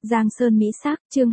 Giang Sơn Mỹ Sắc, chương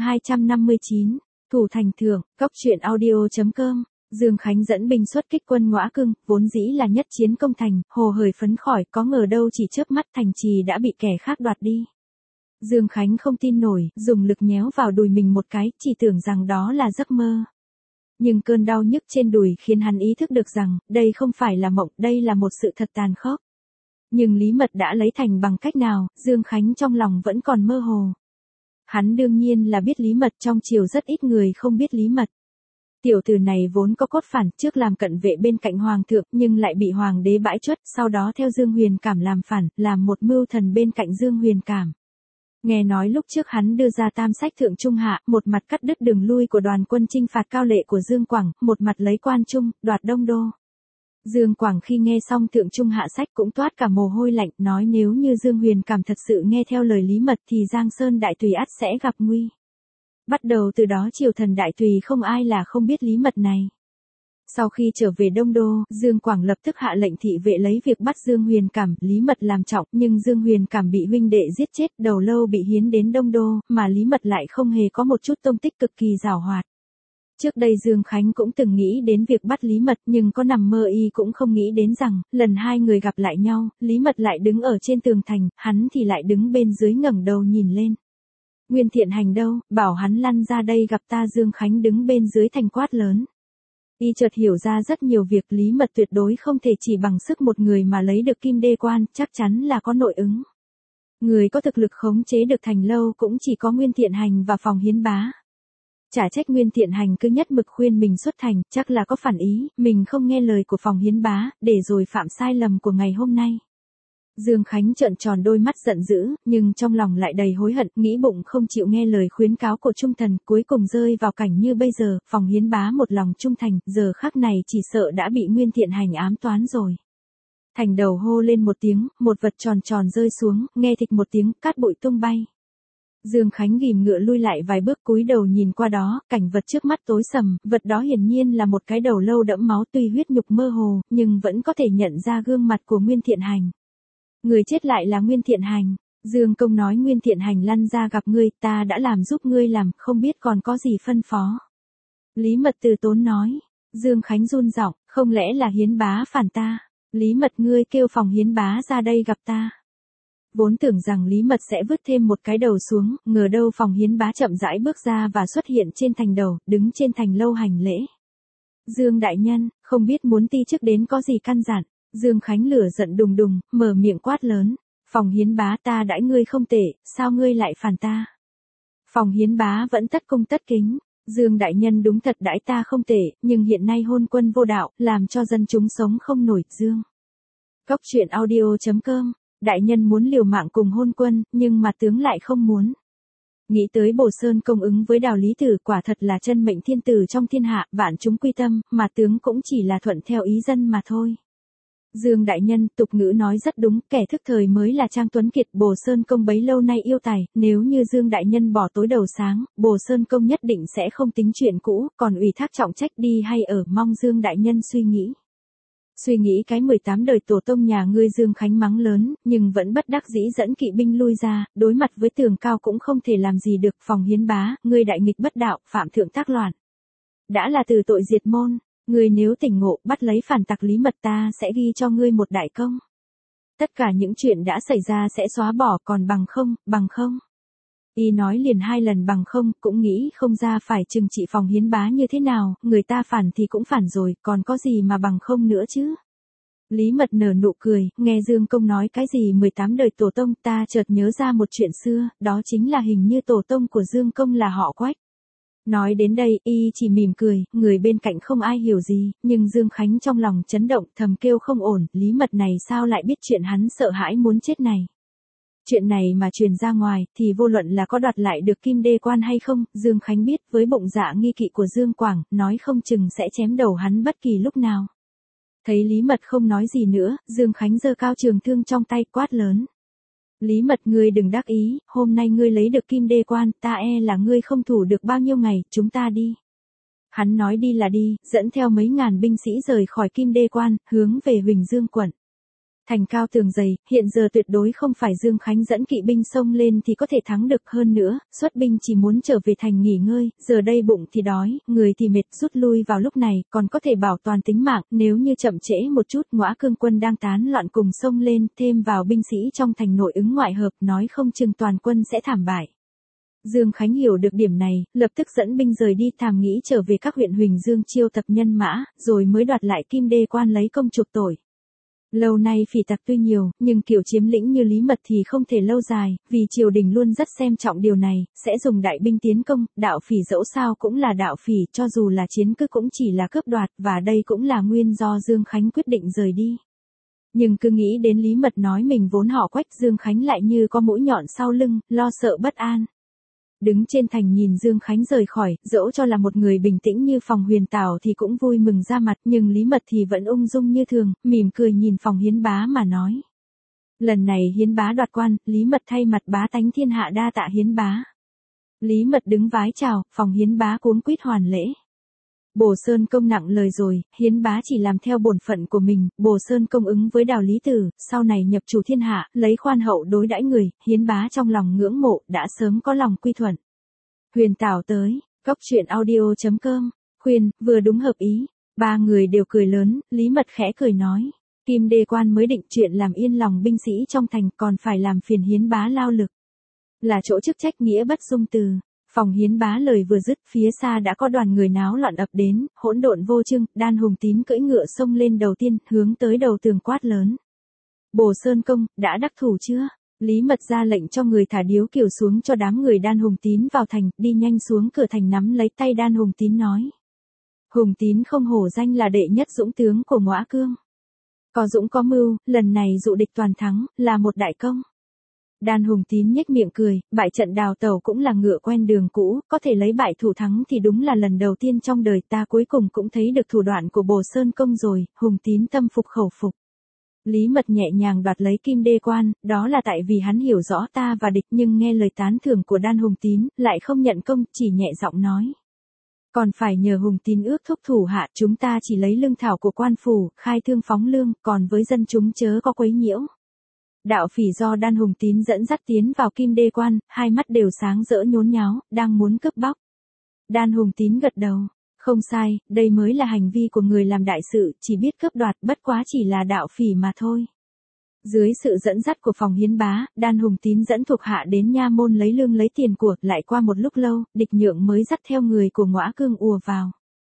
259, Thủ Thành Thượng, Cóc truyện audio.com. Dương Khánh dẫn binh xuất kích quân Ngõa Cưng, vốn dĩ là nhất chiến công thành, hồ hởi phấn khởi, có ngờ đâu chỉ chớp mắt thành trì đã bị kẻ khác đoạt đi. Dương Khánh không tin nổi, dùng lực nhéo vào đùi mình một cái, chỉ tưởng rằng đó là giấc mơ. Nhưng cơn đau nhức trên đùi khiến hắn ý thức được rằng, đây không phải là mộng, đây là một sự thật tàn khốc. Nhưng Lý Mật đã lấy thành bằng cách nào, Dương Khánh trong lòng vẫn còn mơ hồ. Hắn đương nhiên là biết Lý Mật, trong triều rất ít người không biết Lý Mật. Tiểu tử này vốn có cốt phản, trước làm cận vệ bên cạnh hoàng thượng nhưng lại bị hoàng đế bãi truất, sau đó theo Dương Huyền Cảm làm phản, làm một mưu thần bên cạnh Dương Huyền Cảm. Nghe nói lúc trước hắn đưa ra tam sách thượng trung hạ, một mặt cắt đứt đường lui của đoàn quân chinh phạt Cao Lệ của Dương Quảng, một mặt lấy quan trung, đoạt Đông Đô. Dương Quảng khi nghe xong thượng trung hạ sách cũng toát cả mồ hôi lạnh, nói nếu như Dương Huyền Cảm thật sự nghe theo lời Lý Mật thì Giang Sơn đại tùy ắt sẽ gặp nguy. Bắt đầu từ đó triều thần đại tùy không ai là không biết Lý Mật này. Sau khi trở về Đông Đô, Dương Quảng lập tức hạ lệnh thị vệ lấy việc bắt Dương Huyền Cảm, Lý Mật làm trọng, nhưng Dương Huyền Cảm bị huynh đệ giết chết, đầu lâu bị hiến đến Đông Đô, mà Lý Mật lại không hề có một chút tông tích, cực kỳ giàu hoạt. Trước đây Dương Khánh cũng từng nghĩ đến việc bắt Lý Mật, nhưng có nằm mơ y cũng không nghĩ đến rằng, lần hai người gặp lại nhau, Lý Mật lại đứng ở trên tường thành, hắn thì lại đứng bên dưới ngẩng đầu nhìn lên. Nguyên Thiện Hành đâu, bảo hắn lăn ra đây gặp ta. Dương Khánh đứng bên dưới thành quát lớn. Y chợt hiểu ra rất nhiều việc, Lý Mật tuyệt đối không thể chỉ bằng sức một người mà lấy được Kim Đê Quan, chắc chắn là có nội ứng. Người có thực lực khống chế được thành lâu cũng chỉ có Nguyên Thiện Hành và Phòng Hiến Bá. Chả trách Nguyên Thiện Hành cứ nhất mực khuyên mình xuất thành, chắc là có phản ý, mình không nghe lời của Phòng Hiến Bá, để rồi phạm sai lầm của ngày hôm nay. Dương Khánh trợn tròn đôi mắt giận dữ, nhưng trong lòng lại đầy hối hận, nghĩ bụng không chịu nghe lời khuyến cáo của Trung Thần, cuối cùng rơi vào cảnh như bây giờ. Phòng Hiến Bá một lòng trung thành, giờ khắc này chỉ sợ đã bị Nguyên Thiện Hành ám toán rồi. Thành đầu hô lên một tiếng, một vật tròn tròn rơi xuống, nghe thịch một tiếng, cát bụi tung bay. Dương Khánh ghìm ngựa lui lại vài bước, cúi đầu nhìn qua đó, cảnh vật trước mắt tối sầm, vật đó hiển nhiên là một cái đầu lâu đẫm máu, tuy huyết nhục mơ hồ, nhưng vẫn có thể nhận ra gương mặt của Nguyên Thiện Hành. Người chết lại là Nguyên Thiện Hành. Dương Công nói Nguyên Thiện Hành lăn ra gặp ngươi, ta đã làm giúp ngươi làm, không biết còn có gì phân phó. Lý Mật từ tốn nói. Dương Khánh run giọng, không lẽ là Hiến Bá phản ta? Lý Mật, ngươi kêu Phòng Hiến Bá ra đây gặp ta. Vốn tưởng rằng Lý Mật sẽ vứt thêm một cái đầu xuống, ngờ đâu Phòng Hiến Bá chậm rãi bước ra và xuất hiện trên thành đầu, đứng trên thành lâu hành lễ. Dương đại nhân, không biết muốn ti chức đến có gì căn dặn. Dương Khánh lửa giận đùng đùng, mở miệng quát lớn. Phòng Hiến Bá, ta đãi ngươi không tệ, sao ngươi lại phản ta? Phòng Hiến Bá vẫn tất cung tất kính. Dương đại nhân đúng thật đãi ta không tệ, nhưng hiện nay hôn quân vô đạo, làm cho dân chúng sống không nổi. Dương. Cóc truyện audio.com. Đại nhân muốn liều mạng cùng hôn quân, nhưng mà tướng lại không muốn. Nghĩ tới Bồ Sơn Công ứng với Đào Lý Tử, quả thật là chân mệnh thiên tử trong thiên hạ, vạn chúng quy tâm, mà tướng cũng chỉ là thuận theo ý dân mà thôi. Dương đại nhân, tục ngữ nói rất đúng, kẻ thức thời mới là Trang Tuấn Kiệt. Bồ Sơn Công bấy lâu nay yêu tài, nếu như Dương đại nhân bỏ tối đầu sáng, Bồ Sơn Công nhất định sẽ không tính chuyện cũ, còn ủy thác trọng trách đi hay ở, mong Dương đại nhân suy nghĩ. Suy nghĩ cái 18 đời tổ tông nhà ngươi. Dương Khánh mắng lớn, nhưng vẫn bất đắc dĩ dẫn kỵ binh lui ra, đối mặt với tường cao cũng không thể làm gì được. Phòng Hiến Bá, ngươi đại nghịch bất đạo, phạm thượng tác loạn. Đã là từ tội diệt môn. Ngươi nếu tỉnh ngộ, bắt lấy phản tặc Lý Mật, ta sẽ ghi cho ngươi một đại công. Tất cả những chuyện đã xảy ra sẽ xóa bỏ, còn bằng không. Y nói liền 2 lần bằng không, cũng nghĩ không ra phải trừng trị Phòng Hiến Bá như thế nào, người ta phản thì cũng phản rồi, còn có gì mà bằng không nữa chứ. Lý Mật nở nụ cười, nghe Dương Công nói cái gì 18 đời tổ tông, ta chợt nhớ ra một chuyện xưa, đó chính là hình như tổ tông của Dương Công là họ Quách. Nói đến đây, y chỉ mỉm cười, người bên cạnh không ai hiểu gì, nhưng Dương Khánh trong lòng chấn động, thầm kêu không ổn, Lý Mật này sao lại biết chuyện hắn sợ hãi muốn chết này. Chuyện này mà truyền ra ngoài, thì vô luận là có đoạt lại được Kim Đê Quan hay không, Dương Khánh biết, với bụng dạ nghi kỵ của Dương Quảng, nói không chừng sẽ chém đầu hắn bất kỳ lúc nào. Thấy Lý Mật không nói gì nữa, Dương Khánh giơ cao trường thương trong tay, quát lớn. Lý Mật, ngươi đừng đắc ý, hôm nay ngươi lấy được Kim Đê Quan, ta e là ngươi không thủ được bao nhiêu ngày, chúng ta đi. Hắn nói đi là đi, dẫn theo mấy ngàn binh sĩ rời khỏi Kim Đê Quan, hướng về Huỳnh Dương quận. Thành cao tường dày, hiện giờ tuyệt đối không phải Dương Khánh dẫn kỵ binh xông lên thì có thể thắng được, hơn nữa, xuất binh chỉ muốn trở về thành nghỉ ngơi, giờ đây bụng thì đói, người thì mệt, rút lui vào lúc này, còn có thể bảo toàn tính mạng, nếu như chậm trễ một chút, Ngõa Cương quân đang tán loạn cùng xông lên, thêm vào binh sĩ trong thành nội ứng ngoại hợp, nói không chừng toàn quân sẽ thảm bại. Dương Khánh hiểu được điểm này, lập tức dẫn binh rời đi, thàm nghĩ trở về các huyện Huỳnh Dương chiêu tập nhân mã, rồi mới đoạt lại Kim Đê Quan lấy công chuộc tội. Lâu nay phỉ tặc tuy nhiều, nhưng kiểu chiếm lĩnh như Lý Mật thì không thể lâu dài, vì triều đình luôn rất xem trọng điều này, sẽ dùng đại binh tiến công, đạo phỉ dẫu sao cũng là đạo phỉ, cho dù là chiến cứ cũng chỉ là cướp đoạt, và đây cũng là nguyên do Dương Khánh quyết định rời đi. Nhưng cứ nghĩ đến Lý Mật nói mình vốn họ Quách, Dương Khánh lại như có mũi nhọn sau lưng, lo sợ bất an. Đứng trên thành nhìn Dương Khánh rời khỏi, dẫu cho là một người bình tĩnh như Phòng Huyền Tảo thì cũng vui mừng ra mặt, nhưng Lý Mật thì vẫn ung dung như thường, mỉm cười nhìn Phòng Hiến Bá mà nói. Lần này Hiến Bá đoạt quan, Lý Mật thay mặt bá tánh thiên hạ đa tạ Hiến Bá. Lý Mật đứng vái chào, Phòng Hiến Bá cuống quýt hoàn lễ. Bồ Sơn Công nặng lời rồi, Hiến Bá chỉ làm theo bổn phận của mình, Bồ Sơn Công ứng với Đào Lý Tử, sau này nhập chủ thiên hạ, lấy khoan hậu đối đãi người, Hiến Bá trong lòng ngưỡng mộ, đã sớm có lòng quy thuận. Huyền Tảo tới, Cóc Truyện Audio.com, khuyên, vừa đúng hợp ý, ba người đều cười lớn, Lý Mật khẽ cười nói, Kim Đê Quan mới định chuyện làm yên lòng binh sĩ trong thành, còn phải làm phiền Hiến Bá lao lực. Là chỗ chức trách nghĩa bất dung từ. Phòng Hiến Bá lời vừa dứt, phía xa đã có đoàn người náo loạn ập đến, hỗn độn vô chưng, Đan Hùng Tín cưỡi ngựa xông lên đầu tiên, hướng tới đầu tường quát lớn. Bồ Sơn Công, đã đắc thủ chưa? Lý Mật ra lệnh cho người thả điếu kiều xuống cho đám người Đan Hùng Tín vào thành, đi nhanh xuống cửa thành nắm lấy tay Đan Hùng Tín nói. Hùng Tín không hổ danh là đệ nhất dũng tướng của Ngõa Cương. Có dũng có mưu, lần này dụ địch toàn thắng, là một đại công. Đan Hùng Tín nhếch miệng cười, bại trận đào tẩu cũng là ngựa quen đường cũ, có thể lấy bại thủ thắng thì đúng là lần đầu tiên trong đời ta, cuối cùng cũng thấy được thủ đoạn của Bồ Sơn Công rồi, Hùng Tín tâm phục khẩu phục. Lý Mật nhẹ nhàng đoạt lấy Kim Đê Quan, đó là tại vì hắn hiểu rõ ta và địch, nhưng nghe lời tán thưởng của Đan Hùng Tín, lại không nhận công, chỉ nhẹ giọng nói. Còn phải nhờ Hùng Tín ước thúc thủ hạ, chúng ta chỉ lấy lương thảo của quan phủ, khai thương phóng lương, còn với dân chúng chớ có quấy nhiễu. Đạo phỉ do Đan Hùng Tín dẫn dắt tiến vào Kim Đê Quan, hai mắt đều sáng rỡ nhốn nháo, đang muốn cướp bóc. Đan Hùng Tín gật đầu. Không sai, đây mới là hành vi của người làm đại sự, chỉ biết cướp đoạt, bất quá chỉ là đạo phỉ mà thôi. Dưới sự dẫn dắt của Phòng Hiến Bá, Đan Hùng Tín dẫn thuộc hạ đến nha môn lấy lương lấy tiền của, lại qua một lúc lâu, Địch Nhượng mới dắt theo người của Ngõa Cương ùa vào.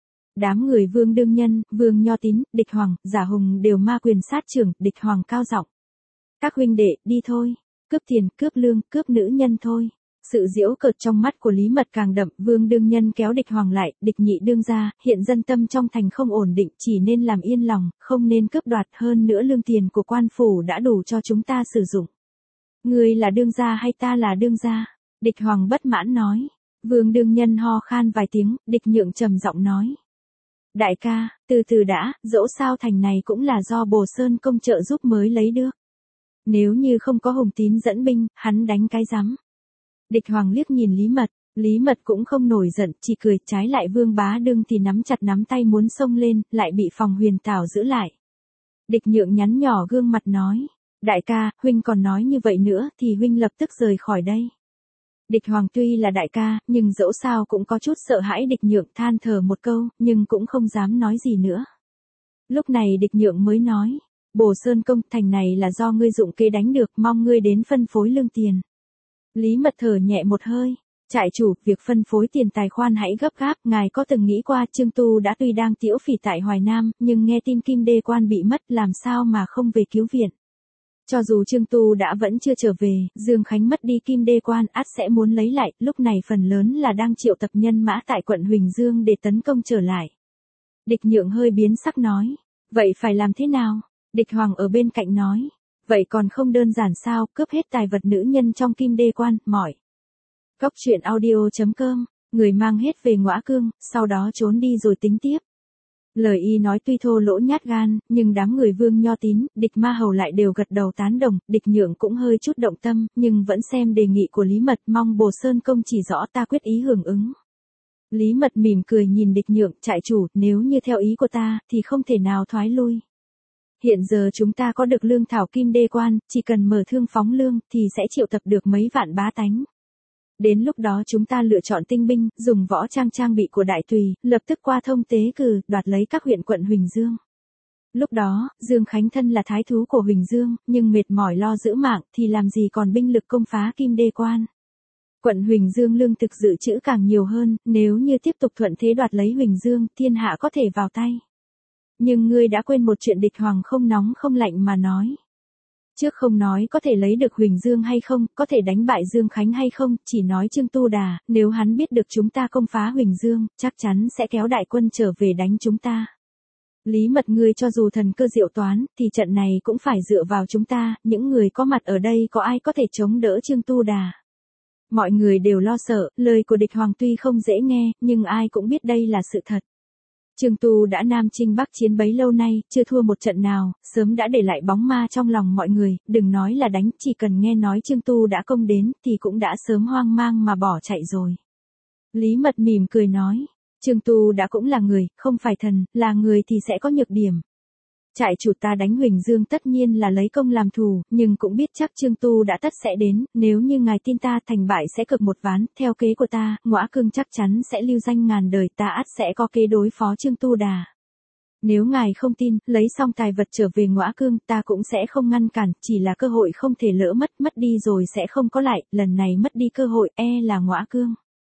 Đám người Vương Đương Nhân, Vương Nho Tín, Địch Hoàng, Giả Hùng đều ma quyền sát trưởng, Địch Hoàng cao giọng. Các huynh đệ, đi thôi, cướp tiền, cướp lương, cướp nữ nhân thôi. Sự giễu cợt trong mắt của Lý Mật càng đậm, Vương Đương Nhân kéo Địch Hoàng lại, Địch Nhị đương ra, hiện dân tâm trong thành không ổn định, chỉ nên làm yên lòng, không nên cướp đoạt, hơn nữa lương tiền của quan phủ đã đủ cho chúng ta sử dụng. Ngươi là đương gia hay ta là đương gia? Địch Hoàng bất mãn nói. Vương Đương Nhân ho khan vài tiếng, Địch Nhượng trầm giọng nói. Đại ca, từ từ đã, dẫu sao thành này cũng là do Bồ Sơn Công trợ giúp mới lấy được. Nếu như không có Hùng Tín dẫn binh, hắn đánh cái rắm. Địch Hoàng liếc nhìn Lý Mật cũng không nổi giận, chỉ cười, trái lại Vương Bá Đương thì nắm chặt nắm tay muốn xông lên, lại bị Phòng Huyền Tảo giữ lại. Địch Nhượng nhắn nhỏ gương mặt nói, đại ca, huynh còn nói như vậy nữa thì huynh lập tức rời khỏi đây. Địch Hoàng tuy là đại ca, nhưng dẫu sao cũng có chút sợ hãi. Địch Nhượng than thở một câu, nhưng cũng không dám nói gì nữa. Lúc này Địch Nhượng mới nói, Bồ Sơn Công, thành này là do ngươi dụng kế đánh được, mong ngươi đến phân phối lương tiền. Lý Mật thở nhẹ một hơi, trại chủ, việc phân phối tiền tài khoan hãy gấp gáp, ngài có từng nghĩ qua Trương Tu đã tuy đang tiễu phỉ tại Hoài Nam, nhưng nghe tin Kim Đê Quan bị mất làm sao mà không về cứu viện. Cho dù Trương Tu đã vẫn chưa trở về, Dương Khánh mất đi Kim Đê Quan ắt sẽ muốn lấy lại, lúc này phần lớn là đang triệu tập nhân mã tại quận Huỳnh Dương để tấn công trở lại. Địch Nhượng hơi biến sắc nói, vậy phải làm thế nào? Địch Hoàng ở bên cạnh nói, vậy còn không đơn giản sao, cướp hết tài vật nữ nhân trong Kim Đê Quan, mỏi. Cóc Truyện Audio.com, người mang hết về Ngõa Cương, sau đó trốn đi rồi tính tiếp. Lời y nói tuy thô lỗ nhát gan, nhưng đám người Vương Nho Tín, Địch Ma Hầu lại đều gật đầu tán đồng, Địch Nhượng cũng hơi chút động tâm, nhưng vẫn xem đề nghị của Lý Mật, mong Bồ Sơn Công chỉ rõ ta quyết ý hưởng ứng. Lý Mật mỉm cười nhìn Địch Nhượng, trại chủ, nếu như theo ý của ta, thì không thể nào thoái lui. Hiện giờ chúng ta có được lương thảo kim đê quan, chỉ cần mở thương phóng lương thì sẽ triệu tập được mấy vạn bá tánh. Đến lúc đó chúng ta lựa chọn tinh binh, dùng võ trang bị của đại tùy, lập tức qua thông tế cử, đoạt lấy các huyện quận Huỳnh Dương. Lúc đó, Dương Khánh thân là thái thú của Huỳnh Dương, nhưng mệt mỏi lo giữ mạng thì làm gì còn binh lực công phá kim đê quan. Quận Huỳnh Dương lương thực dự trữ càng nhiều hơn, nếu như tiếp tục thuận thế đoạt lấy Huỳnh Dương, thiên hạ có thể vào tay. Nhưng ngươi đã quên một chuyện, địch hoàng không nóng không lạnh mà nói. Trước không nói có thể lấy được Huỳnh Dương hay không, có thể đánh bại Dương Khánh hay không, chỉ nói Trương Tu Đà, nếu hắn biết được chúng ta công phá Huỳnh Dương, chắc chắn sẽ kéo đại quân trở về đánh chúng ta. Lý Mật, ngươi cho dù thần cơ diệu toán, thì trận này cũng phải dựa vào chúng ta, những người có mặt ở đây có ai có thể chống đỡ Trương Tu Đà. Mọi người đều lo sợ, lời của địch hoàng tuy không dễ nghe, nhưng ai cũng biết đây là sự thật. Trương Tu đã Nam chinh Bắc chiến bấy lâu nay, chưa thua một trận nào, sớm đã để lại bóng ma trong lòng mọi người, đừng nói là đánh, chỉ cần nghe nói Trương Tu đã công đến, thì cũng đã sớm hoang mang mà bỏ chạy rồi. Lý Mật mỉm cười nói, Trương Tu đã cũng là người, không phải thần, là người thì sẽ có nhược điểm. Trại chủ ta đánh Huỳnh Dương tất nhiên là lấy công làm thù, nhưng cũng biết chắc Trương Tu đã tất sẽ đến, nếu như ngài tin ta thành bại sẽ cực một ván, theo kế của ta, Ngõa Cương chắc chắn sẽ lưu danh ngàn đời, ta ắt sẽ có kế đối phó Trương Tu Đà. Nếu ngài không tin, lấy xong tài vật trở về Ngõa Cương, ta cũng sẽ không ngăn cản, chỉ là cơ hội không thể lỡ mất đi rồi sẽ không có lại, lần này mất đi cơ hội, là Ngõa Cương.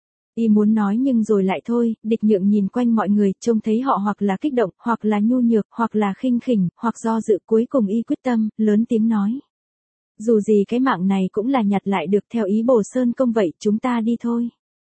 Y muốn nói nhưng rồi lại thôi, địch nhượng nhìn quanh mọi người, trông thấy họ hoặc là kích động, hoặc là nhu nhược, hoặc là khinh khỉnh, hoặc do dự, cuối cùng y quyết tâm, lớn tiếng nói. Dù gì cái mạng này cũng là nhặt lại được, theo ý Bồ Sơn Công vậy, chúng ta đi thôi.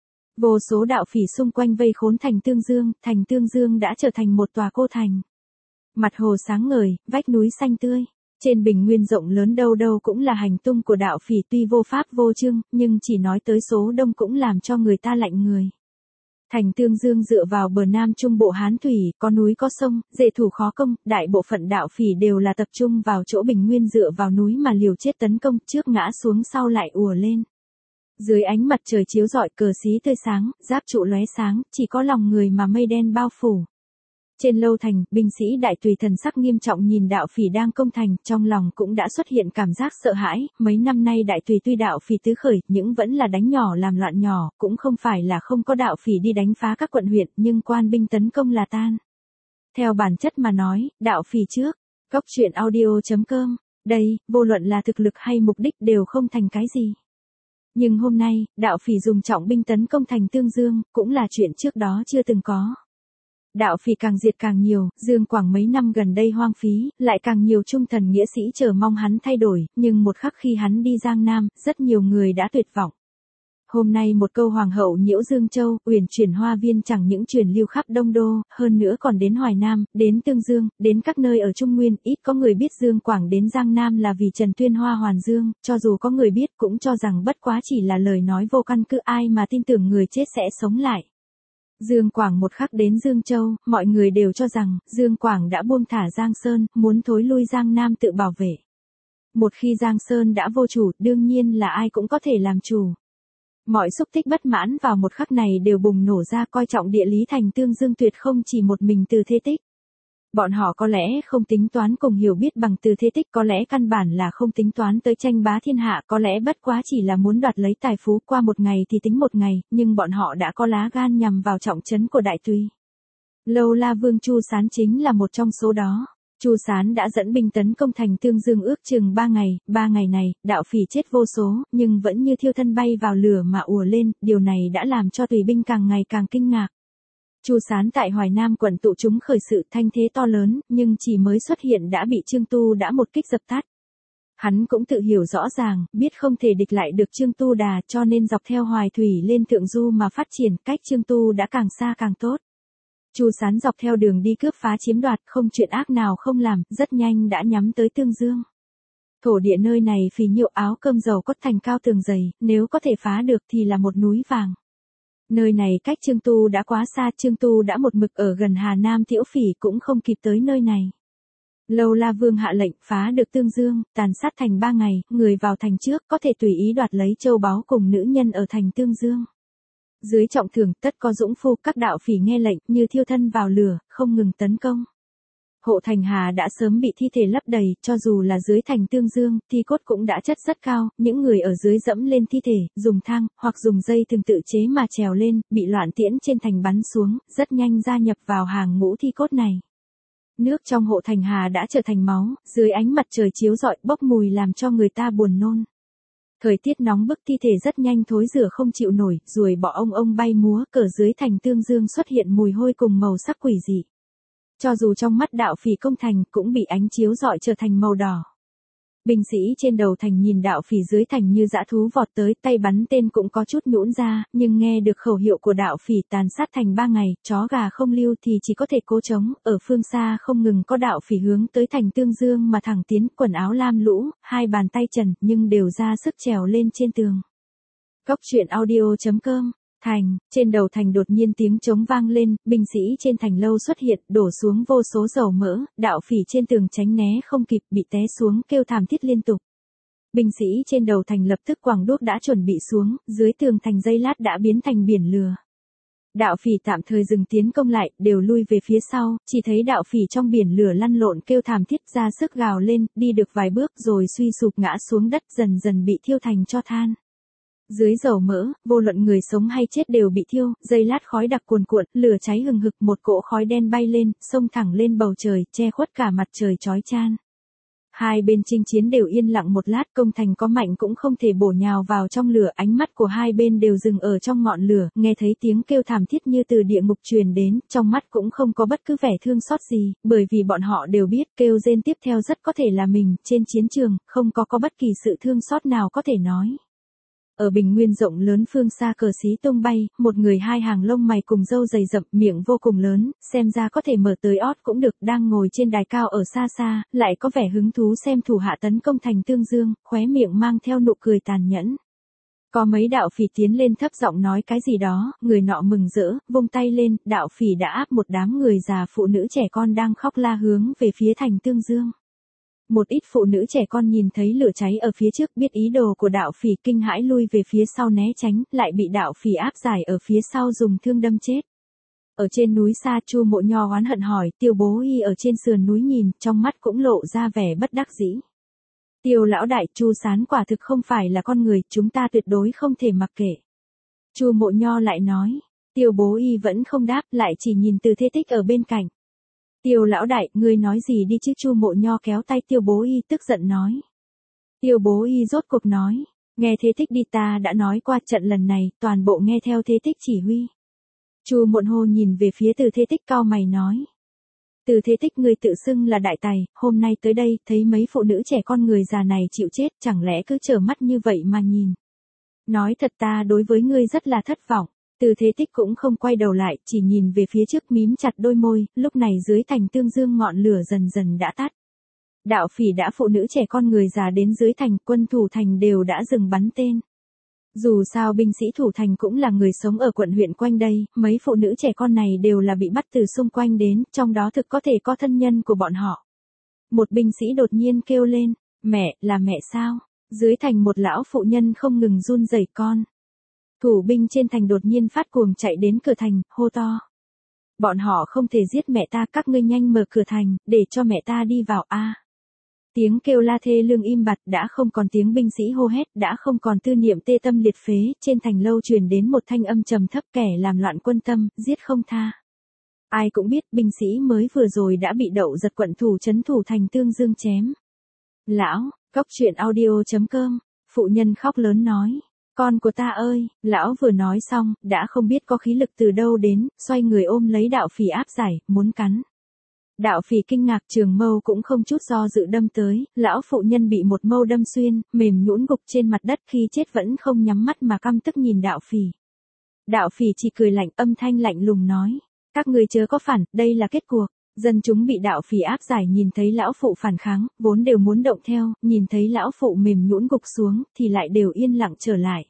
Vô số đạo phỉ xung quanh vây khốn thành Tương Dương đã trở thành một tòa cô thành. Mặt hồ sáng ngời, vách núi xanh tươi. Trên bình nguyên rộng lớn đâu đâu cũng là hành tung của đạo phỉ, tuy vô pháp vô chương, nhưng chỉ nói tới số đông cũng làm cho người ta lạnh người. Thành Tương Dương dựa vào bờ nam trung bộ Hán thủy, có núi có sông, dễ thủ khó công, đại bộ phận đạo phỉ đều là tập trung vào chỗ bình nguyên dựa vào núi mà liều chết tấn công, trước ngã xuống sau lại ùa lên. Dưới ánh mặt trời chiếu rọi, cờ xí tươi sáng, giáp trụ lóe sáng, chỉ có lòng người mà mây đen bao phủ. Trên lâu thành, binh sĩ đại tùy thần sắc nghiêm trọng nhìn đạo phỉ đang công thành, trong lòng cũng đã xuất hiện cảm giác sợ hãi, mấy năm nay đại tùy tuy đạo phỉ tứ khởi, nhưng vẫn là đánh nhỏ làm loạn nhỏ, cũng không phải là không có đạo phỉ đi đánh phá các quận huyện, nhưng quan binh tấn công là tan. Theo bản chất mà nói, đạo phỉ trước, góc truyện audio.com, đây, vô luận là thực lực hay mục đích đều không thành cái gì. Nhưng hôm nay, đạo phỉ dùng trọng binh tấn công thành Tương Dương, cũng là chuyện trước đó chưa từng có. Đạo phỉ càng diệt càng nhiều, Dương Quảng mấy năm gần đây hoang phí, lại càng nhiều trung thần nghĩa sĩ chờ mong hắn thay đổi, nhưng một khắc khi hắn đi Giang Nam, rất nhiều người đã tuyệt vọng. Hôm nay một câu hoàng hậu nhiễu Dương Châu, uyển chuyển hoa viên chẳng những truyền lưu khắp Đông Đô, hơn nữa còn đến Hoài Nam, đến Tương Dương, đến các nơi ở Trung Nguyên, ít có người biết Dương Quảng đến Giang Nam là vì Trần Tuyên Hoa hoàn Dương, cho dù có người biết cũng cho rằng bất quá chỉ là lời nói vô căn cứ, ai mà tin tưởng người chết sẽ sống lại. Dương Quảng một khắc đến Dương Châu, mọi người đều cho rằng, Dương Quảng đã buông thả Giang Sơn, muốn thối lui Giang Nam tự bảo vệ. Một khi Giang Sơn đã vô chủ, đương nhiên là ai cũng có thể làm chủ. Mọi xúc tích bất mãn vào một khắc này đều bùng nổ ra, coi trọng địa lý thành Tương Dương tuyệt không chỉ một mình Từ Thế Tích. Bọn họ có lẽ không tính toán cùng hiểu biết bằng Từ Thế Tích, có lẽ căn bản là không tính toán tới tranh bá thiên hạ, có lẽ bất quá chỉ là muốn đoạt lấy tài phú, qua một ngày thì tính một ngày, nhưng bọn họ đã có lá gan nhằm vào trọng trấn của đại tùy. Lâu La Vương Chu Sán chính là một trong số đó. Chu Sán đã dẫn binh tấn công thành Tương Dương ước chừng 3 ngày này, đạo phỉ chết vô số, nhưng vẫn như thiêu thân bay vào lửa mà ùa lên, điều này đã làm cho tùy binh càng ngày càng kinh ngạc. Chu Sán tại Hoài Nam quận tụ chúng khởi sự, thanh thế to lớn, nhưng chỉ mới xuất hiện đã bị Trương Tu đã một kích dập tắt. Hắn cũng tự hiểu rõ ràng, biết không thể địch lại được Trương Tu Đà, cho nên dọc theo Hoài Thủy lên Thượng Du mà phát triển, cách Trương Tu đã càng xa càng tốt. Chu Sán dọc theo đường đi cướp phá chiếm đoạt, không chuyện ác nào không làm, rất nhanh đã nhắm tới Tương Dương. Thổ địa nơi này phì nhiêu, áo cơm dầu cốt, thành cao tường dày, nếu có thể phá được thì là một núi vàng. Nơi này cách Trương Tu đã quá xa, Trương Tu đã một mực ở gần Hà Nam, Tiễu Phỉ cũng không kịp tới nơi này. Lâu La Vương hạ lệnh phá được Tương Dương, tàn sát thành 3 ngày, người vào thành trước có thể tùy ý đoạt lấy châu báu cùng nữ nhân ở thành Tương Dương. Dưới trọng thưởng tất có dũng phu, các đạo phỉ nghe lệnh như thiêu thân vào lửa, không ngừng tấn công. Hộ Thành Hà đã sớm bị thi thể lấp đầy, cho dù là dưới thành Tương Dương, thi cốt cũng đã chất rất cao, những người ở dưới dẫm lên thi thể, dùng thang, hoặc dùng dây thường tự chế mà trèo lên, bị loạn tiễn trên thành bắn xuống, rất nhanh gia nhập vào hàng ngũ thi cốt này. Nước trong Hộ Thành Hà đã trở thành máu, dưới ánh mặt trời chiếu rọi bốc mùi làm cho người ta buồn nôn. Thời tiết nóng bức thi thể rất nhanh thối rữa không chịu nổi, ruồi bọ ông bay múa, cờ dưới thành Tương Dương xuất hiện mùi hôi cùng màu sắc quỷ dị. Cho dù trong mắt đạo phỉ công thành cũng bị ánh chiếu rọi trở thành màu đỏ. Binh sĩ trên đầu thành nhìn đạo phỉ dưới thành như dã thú vọt tới, tay bắn tên cũng có chút nhũn ra, nhưng nghe được khẩu hiệu của đạo phỉ tàn sát thành 3 ngày, chó gà không lưu thì chỉ có thể cố chống, ở phương xa không ngừng có đạo phỉ hướng tới thành Tương Dương mà thẳng tiến, quần áo lam lũ, hai bàn tay trần, nhưng đều ra sức trèo lên trên tường. Góc truyện audio.com Thành, trên đầu thành đột nhiên tiếng trống vang lên, binh sĩ trên thành lâu xuất hiện, đổ xuống vô số dầu mỡ, đạo phỉ trên tường tránh né không kịp, bị té xuống kêu thảm thiết liên tục. Binh sĩ trên đầu thành lập tức quẳng đuốc đã chuẩn bị xuống, dưới tường thành giây lát đã biến thành biển lửa. Đạo phỉ tạm thời dừng tiến công lại, đều lui về phía sau, chỉ thấy đạo phỉ trong biển lửa lăn lộn kêu thảm thiết ra sức gào lên, đi được vài bước rồi suy sụp ngã xuống đất dần dần bị thiêu thành tro than. Dưới dầu mỡ, vô luận người sống hay chết đều bị thiêu, giây lát khói đặc cuồn cuộn, lửa cháy hừng hực, một cỗ khói đen bay lên, xông thẳng lên bầu trời, che khuất cả mặt trời chói chang. Hai bên chinh chiến đều yên lặng một lát, công thành có mạnh cũng không thể bổ nhào vào trong lửa, ánh mắt của hai bên đều dừng ở trong ngọn lửa, nghe thấy tiếng kêu thảm thiết như từ địa ngục truyền đến, trong mắt cũng không có bất cứ vẻ thương xót gì, bởi vì bọn họ đều biết kêu rên tiếp theo rất có thể là mình, trên chiến trường, không có bất kỳ sự thương xót nào có thể nói. Ở bình nguyên rộng lớn phương xa cờ xí tung bay, một người hai hàng lông mày cùng râu dày rậm, miệng vô cùng lớn, xem ra có thể mở tới ót cũng được, đang ngồi trên đài cao ở xa xa, lại có vẻ hứng thú xem thủ hạ tấn công thành Tương Dương, khóe miệng mang theo nụ cười tàn nhẫn. Có mấy đạo phỉ tiến lên thấp giọng nói cái gì đó, người nọ mừng rỡ, vung tay lên, đạo phỉ đã áp một đám người già phụ nữ trẻ con đang khóc la hướng về phía thành Tương Dương. Một ít phụ nữ trẻ con nhìn thấy lửa cháy ở phía trước biết ý đồ của đạo phỉ kinh hãi lui về phía sau né tránh, lại bị đạo phỉ áp giải ở phía sau dùng thương đâm chết. Ở trên núi xa Chu Mộ Nho oán hận hỏi, Tiêu Bố Y ở trên sườn núi nhìn, trong mắt cũng lộ ra vẻ bất đắc dĩ. Tiêu lão đại, Chu Sán quả thực không phải là con người, chúng ta tuyệt đối không thể mặc kệ. Chu Mộ Nho lại nói, Tiêu Bố Y vẫn không đáp, lại chỉ nhìn Từ Thế Tích ở bên cạnh. Tiêu lão đại, ngươi nói gì đi chứ? Chu Mộ Nho kéo tay Tiêu Bố Y tức giận nói. Tiêu Bố Y rốt cuộc nói, nghe Thế Tích đi, ta đã nói qua trận lần này, toàn bộ nghe theo Thế Tích chỉ huy. Chu Mộn Hô nhìn về phía Từ Thế Tích cau mày nói. Từ Thế Tích, ngươi tự xưng là đại tài, hôm nay tới đây, thấy mấy phụ nữ trẻ con người già này chịu chết, chẳng lẽ cứ trơ mắt như vậy mà nhìn. Nói thật ta đối với ngươi rất là thất vọng. Từ Thế Tích cũng không quay đầu lại, chỉ nhìn về phía trước mím chặt đôi môi, lúc này dưới thành Tương Dương ngọn lửa dần dần đã tắt. Đạo phỉ đã phụ nữ trẻ con người già đến dưới thành, quân thủ thành đều đã dừng bắn tên. Dù sao binh sĩ thủ thành cũng là người sống ở quận huyện quanh đây, mấy phụ nữ trẻ con này đều là bị bắt từ xung quanh đến, trong đó thực có thể có thân nhân của bọn họ. Một binh sĩ đột nhiên kêu lên, mẹ, là mẹ sao? Dưới thành một lão phụ nhân không ngừng run rẩy con. Thủ binh trên thành đột nhiên phát cuồng chạy đến cửa thành, hô to. Bọn họ không thể giết mẹ ta, các ngươi nhanh mở cửa thành, để cho mẹ ta đi vào a. Tiếng kêu la thê lương im bặt, đã không còn tiếng binh sĩ hô hét, đã không còn tư niệm tê tâm liệt phế, trên thành lâu truyền đến một thanh âm trầm thấp, kẻ làm loạn quân tâm, giết không tha. Ai cũng biết binh sĩ mới vừa rồi đã bị Đậu Giật quận thủ trấn thủ thành Tương Dương chém. Lão, góc truyện audio.com, phụ nhân khóc lớn nói. Con của ta ơi, lão vừa nói xong, đã không biết có khí lực từ đâu đến, xoay người ôm lấy đạo phỉ áp giải, muốn cắn. Đạo phỉ kinh ngạc, trường mâu cũng không chút do dự đâm tới, lão phụ nhân bị một mâu đâm xuyên, mềm nhũn gục trên mặt đất, khi chết vẫn không nhắm mắt mà căm tức nhìn đạo phỉ. Đạo phỉ chỉ cười lạnh, âm thanh lạnh lùng nói, các ngươi chớ có phản, đây là kết cuộc. Dân chúng bị đạo phỉ áp giải nhìn thấy lão phụ phản kháng, vốn đều muốn động theo, nhìn thấy lão phụ mềm nhũn gục xuống, thì lại đều yên lặng trở lại.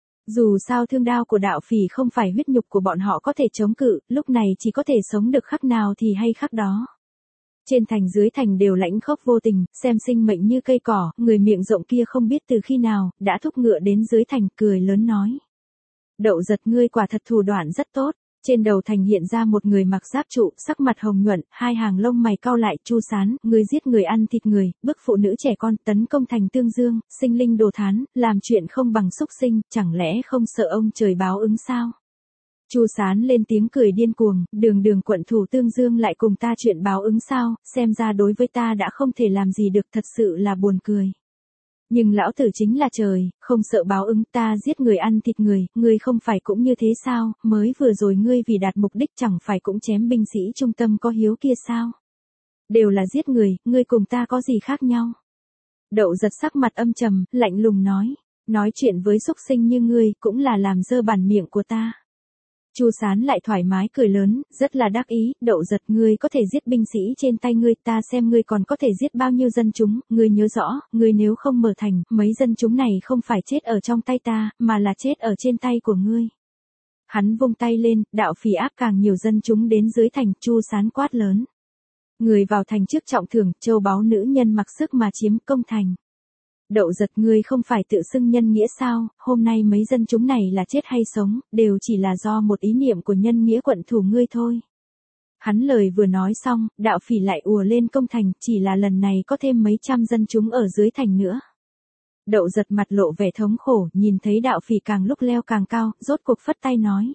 Dù sao thương đao của đạo phỉ không phải huyết nhục của bọn họ có thể chống cự, lúc này chỉ có thể sống được khắc nào thì hay khắc đó. Trên thành dưới thành đều lãnh khốc vô tình, xem sinh mệnh như cây cỏ, người miệng rộng kia không biết từ khi nào, đã thúc ngựa đến dưới thành, cười lớn nói. Đậu Giật, ngươi quả thật thủ đoạn rất tốt. Trên đầu thành hiện ra một người mặc giáp trụ, sắc mặt hồng nhuận, hai hàng lông mày cau lại. Chu Sán, ngươi giết người, ăn thịt người, bức phụ nữ trẻ con, tấn công thành Tương Dương, sinh linh đồ thán, làm chuyện không bằng súc sinh, chẳng lẽ không sợ ông trời báo ứng sao? Chu Sán lên tiếng cười điên cuồng, đường quận thủ Tương Dương lại cùng ta chuyện báo ứng sao, xem ra đối với ta đã không thể làm gì được, thật sự là buồn cười. Nhưng lão tử chính là trời, không sợ báo ứng, ta giết người ăn thịt người, ngươi không phải cũng như thế sao, mới vừa rồi ngươi vì đạt mục đích chẳng phải cũng chém binh sĩ trung tâm có hiếu kia sao? Đều là giết người, ngươi cùng ta có gì khác nhau? Đậu Giật sắc mặt âm trầm, lạnh lùng nói chuyện với súc sinh như ngươi cũng là làm dơ bẩn miệng của ta. Chu Sán lại thoải mái cười lớn, rất là đắc ý, Đậu Giật, ngươi có thể giết binh sĩ trên tay ngươi, ta xem ngươi còn có thể giết bao nhiêu dân chúng, ngươi nhớ rõ, ngươi nếu không mở thành, mấy dân chúng này không phải chết ở trong tay ta, mà là chết ở trên tay của ngươi. Hắn vung tay lên, đạo phỉ áp càng nhiều dân chúng đến dưới thành, Chu Sán quát lớn. Người vào thành trước trọng thưởng, châu báu nữ nhân mặc sức mà chiếm công thành. Đậu Giật, ngươi không phải tự xưng nhân nghĩa sao, hôm nay mấy dân chúng này là chết hay sống, đều chỉ là do một ý niệm của nhân nghĩa quận thủ ngươi thôi. Hắn lời vừa nói xong, đạo phỉ lại ùa lên công thành, chỉ là lần này có thêm mấy trăm dân chúng ở dưới thành nữa. Đậu Giật mặt lộ vẻ thống khổ, nhìn thấy đạo phỉ càng lúc leo càng cao, rốt cuộc phất tay nói.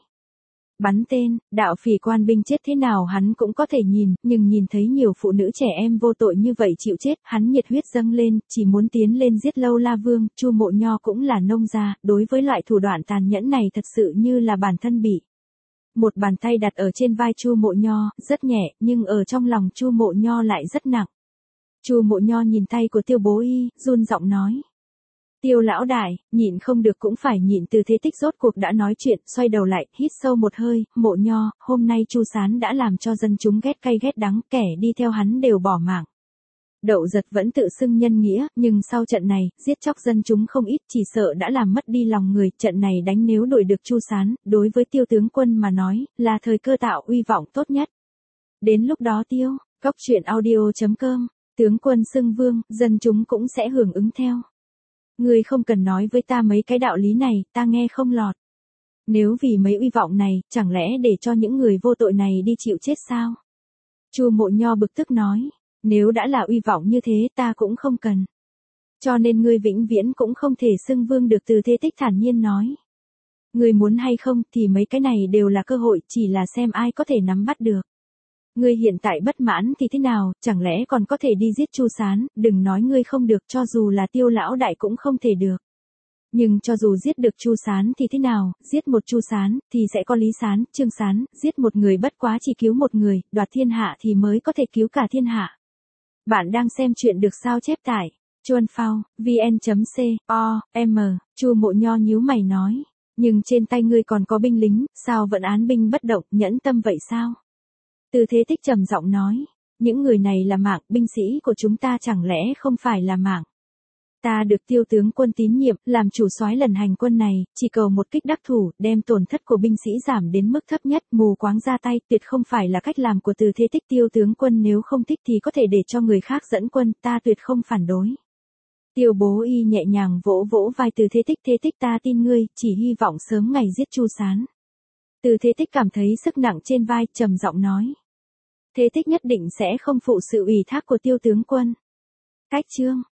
Bắn tên, đạo phỉ quan binh chết thế nào hắn cũng có thể nhìn, nhưng nhìn thấy nhiều phụ nữ trẻ em vô tội như vậy chịu chết, hắn nhiệt huyết dâng lên, chỉ muốn tiến lên giết Lâu La Vương. Chu Mộ Nho cũng là nông gia, đối với loại thủ đoạn tàn nhẫn này thật sự như là bản thân bị. Một bàn tay đặt ở trên vai Chu Mộ Nho, rất nhẹ, nhưng ở trong lòng Chu Mộ Nho lại rất nặng. Chu Mộ Nho nhìn tay của Tiêu Bố Y, run giọng nói. Tiêu lão đại, nhịn không được cũng phải nhịn. Từ Thế Tích rốt cuộc đã nói chuyện, xoay đầu lại, hít sâu một hơi, Mộ Nho, hôm nay Chu Sán đã làm cho dân chúng ghét cay ghét đắng, kẻ đi theo hắn đều bỏ mạng. Đậu Giật vẫn tự xưng nhân nghĩa, nhưng sau trận này, giết chóc dân chúng không ít, chỉ sợ đã làm mất đi lòng người, trận này đánh nếu đổi được Chu Sán, đối với Tiêu tướng quân mà nói, là thời cơ tạo uy vọng tốt nhất. Đến lúc đó Cóc truyện audio.com, tướng quân xưng vương, dân chúng cũng sẽ hưởng ứng theo. Ngươi không cần nói với ta mấy cái đạo lý này, ta nghe không lọt. Nếu vì mấy uy vọng này, chẳng lẽ để cho những người vô tội này đi chịu chết sao? Chu Mộ Nho bực tức nói, nếu đã là uy vọng như thế ta cũng không cần. Cho nên ngươi vĩnh viễn cũng không thể xưng vương được. Từ Thế Tích thản nhiên nói. Ngươi muốn hay không thì mấy cái này đều là cơ hội, chỉ là xem ai có thể nắm bắt được. Ngươi hiện tại bất mãn thì thế nào, chẳng lẽ còn có thể đi giết Chu Sán, đừng nói ngươi không được, cho dù là Tiêu lão đại cũng không thể được. Nhưng cho dù giết được Chu Sán thì thế nào, giết một Chu Sán thì sẽ có Lý Sán, Trương Sán, giết một người bất quá chỉ cứu một người, đoạt thiên hạ thì mới có thể cứu cả thiên hạ. Bạn đang xem chuyện được sao chép tại chuanphao.vn.com. Chu Mộ Nho nhíu mày nói, nhưng trên tay ngươi còn có binh lính, sao vẫn án binh bất động, nhẫn tâm vậy sao? Từ Thế Tích trầm giọng nói, những người này là mạng, binh sĩ của chúng ta chẳng lẽ không phải là mạng. Ta được Tiêu tướng quân tín nhiệm, làm chủ soái lần hành quân này, chỉ cầu một kích đắc thủ, đem tổn thất của binh sĩ giảm đến mức thấp nhất, mù quáng ra tay, tuyệt không phải là cách làm của Từ Thế Tích. Tiêu tướng quân nếu không thích thì có thể để cho người khác dẫn quân, ta tuyệt không phản đối. Tiêu Bố Y nhẹ nhàng vỗ vỗ vai Từ Thế Tích, Thế Tích ta tin ngươi, chỉ hy vọng sớm ngày giết Chu Sán. Từ Thế Tích cảm thấy sức nặng trên vai, trầm giọng nói. Thế Tích nhất định sẽ không phụ sự ủy thác của Tiêu tướng quân. Cách chương